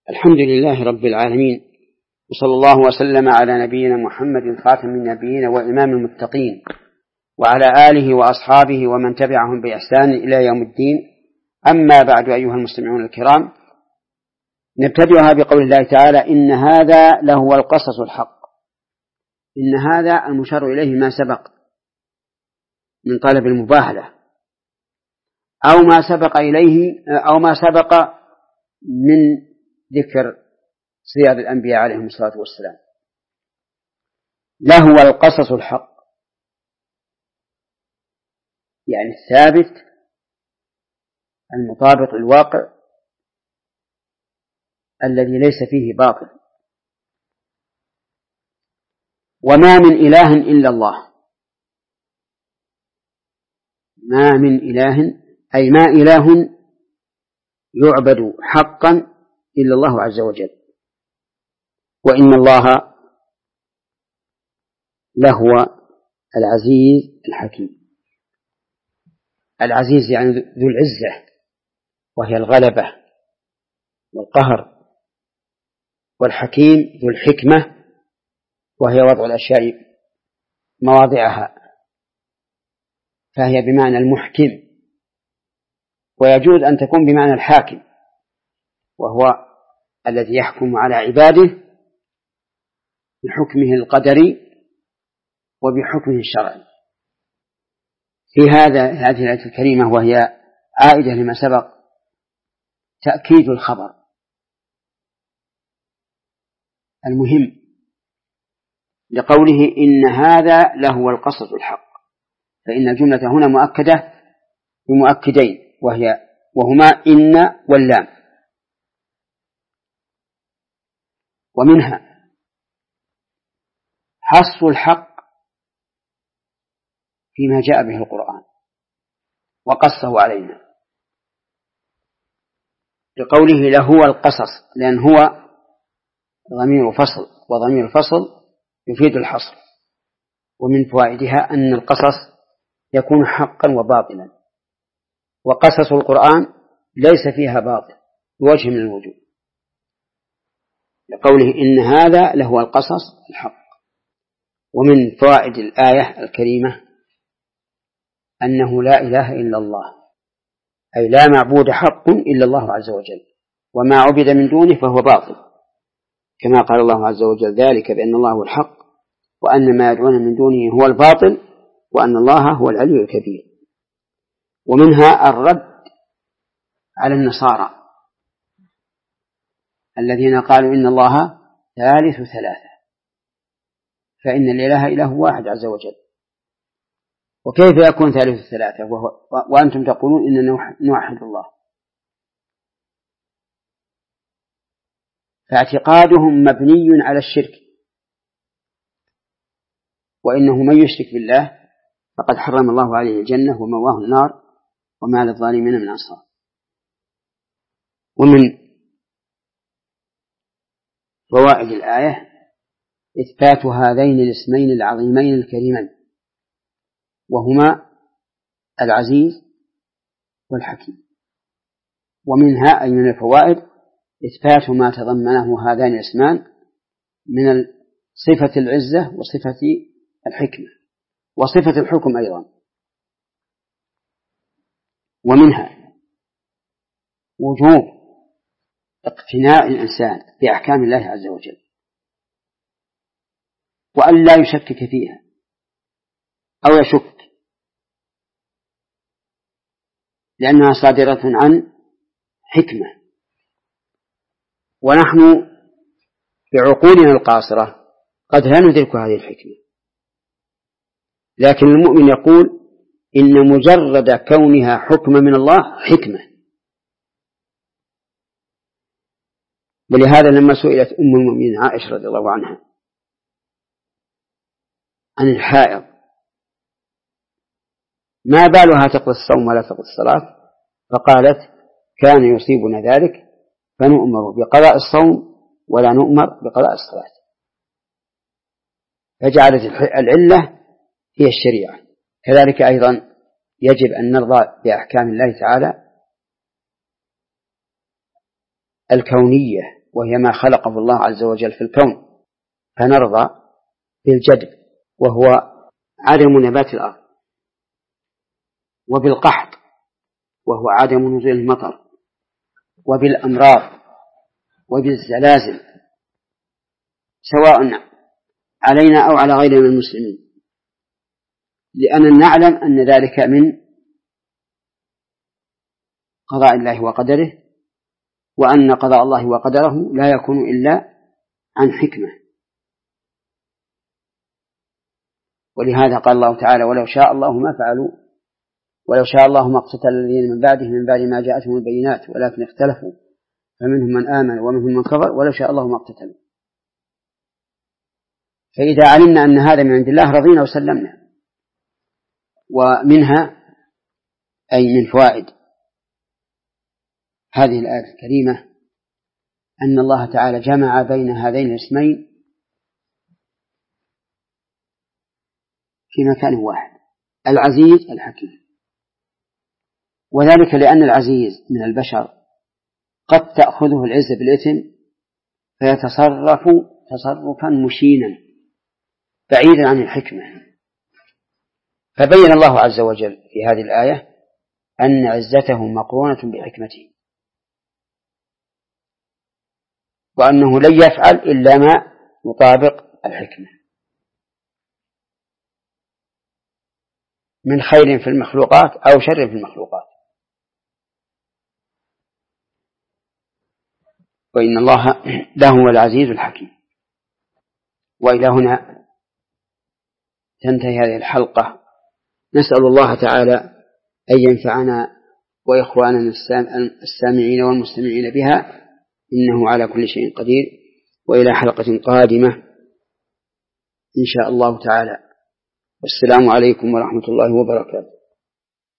الحمد لله رب العالمين، وصلى الله وسلم على نبينا محمد خاتم النبيين وإمام المتقين وعلى آله وأصحابه ومن تبعهم بإحسان إلى يوم الدين. أما بعد، أيها المستمعون الكرام، نبتدئها بقول الله تعالى: إن هذا لهو القصص الحق. إن هذا المشار إليه ما سبق من طلب المباهلة، أو ما سبق إليه أو ما سبق من ذكر سير الأنبياء عليهم الصلاة والسلام. لهو القصص الحق، يعني الثابت المطابق للواقع الذي ليس فيه باطل. وما من إله إلا الله. ما من إله أي ما إله يعبد حقا إلا الله عز وجل. وإن الله لهو العزيز الحكيم. العزيز يعني ذو العزة، وهي الغلبة والقهر، والحكيم ذو الحكمة، وهي وضع الأشياء مواضعها، فهي بمعنى المحكم، ويجوز أن تكون بمعنى الحاكم، وهو الذي يحكم على عباده بحكمه القدري وبحكمه الشرعي. في هذه الآية الكريمة، وهي عائدة لما سبق، تأكيد الخبر المهم لقوله: إن هذا لهو القصص الحق. فإن الجملة هنا مؤكدة بمؤكدين، وهما إن واللام. ومنها حصر الحق فيما جاء به القرآن وقصه علينا، لقوله لهو القصص، لأن هو ضمير فصل، وضمير الفصل يفيد الحصر. ومن فوائدها أن القصص يكون حقا وباطلا، وقصص القرآن ليس فيها باطل بوجه من الوجوه، لقوله إن هذا لهو القصص الحق. ومن فوائد الآية الكريمة أنه لا إله إلا الله، أي لا معبود حق إلا الله عز وجل، وما عبد من دونه فهو باطل، كما قال الله عز وجل: ذلك بأن الله هو الحق وأن ما يدعون من دونه هو الباطل وأن الله هو العلي الكبير. ومنها الرد على النصارى الذين قالوا إن الله ثالث ثلاثة، فإن الإله إله واحد عز وجل، وكيف يكون ثالث ثلاثة وأنتم تقولون إننا نوحد الله؟ فاعتقادهم مبني على الشرك، وإنه من يشرك بالله فقد حرم الله عليه الجنة ومأواه النار وما للظالمين من أنصار. ومن فوائد الآية إثبات هذين الاسمين العظيمين الكريمين، وهما العزيز والحكيم. ومنها أي من الفوائد إثبات ما تضمنه هذان الاسمان من صفة العزة وصفة الحكمة وصفة الحكم أيضا. ومنها وجوب اقتناء الإنسان بأحكام الله عز وجل، وأن لا يشكك فيها أو يشك، لأنها صادرة عن حكمة، ونحن بعقولنا القاصرة قد لا ندرك هذه الحكمة. لكن المؤمن يقول إن مجرد كونها حكم من الله حكمة. ولهذا لما سئلت أم المؤمنين عائشة رضي الله عنها عن الحائض ما بالها تقضي الصوم ولا تقضي الصلاة، فقالت: كان يصيبنا ذلك فنؤمر بقضاء الصوم ولا نؤمر بقضاء الصلاة. فجعلت العلة هي الشريعة. كذلك أيضا يجب أن نرضى بأحكام الله تعالى الكونية وهي ما خلقه الله عز وجل في الكون، فنرضى بالجدب وهو عدم نبات الأرض، وبالقحط وهو عدم نزول المطر، وبالأمراض وبالزلازل سواء علينا أو على غيرنا من المسلمين، لأننا نعلم أن ذلك من قضاء الله وقدره، وأن قضاء الله وقدره لا يكون إلا عن حكمة. ولهذا قال الله تعالى: ولو شاء الله ما فعلوا، ولو شاء الله ما اقتتل الذين من بعدهم من بعد ما جاءتهم البينات ولكن اختلفوا فمنهم من آمن ومنهم من كفر ولو شاء الله ما اقتتلوا. فإذا علمنا أن هذا من عند الله رضينا وسلمنا. ومنها أي من فوائد هذه الآية الكريمة أن الله تعالى جمع بين هذين الاسمين في مكان واحد: العزيز الحكيم. وذلك لأن العزيز من البشر قد تأخذه العزة بالإثم فيتصرف تصرفا مشينا بعيدا عن الحكمة. فبين الله عز وجل في هذه الآية أن عزته مقرونة بحكمته، وأنه لن يفعل إلا ما يطابق الحكمة من خير في المخلوقات أو شر في المخلوقات. وإن الله لهو العزيز الحكيم. وإلى هنا تنتهي هذه الحلقة. نسأل الله تعالى أن ينفعنا وإخواننا السامعين والمستمعين بها، إنه على كل شيء قدير. وإلى حلقة قادمة إن شاء الله تعالى، والسلام عليكم ورحمة الله وبركاته.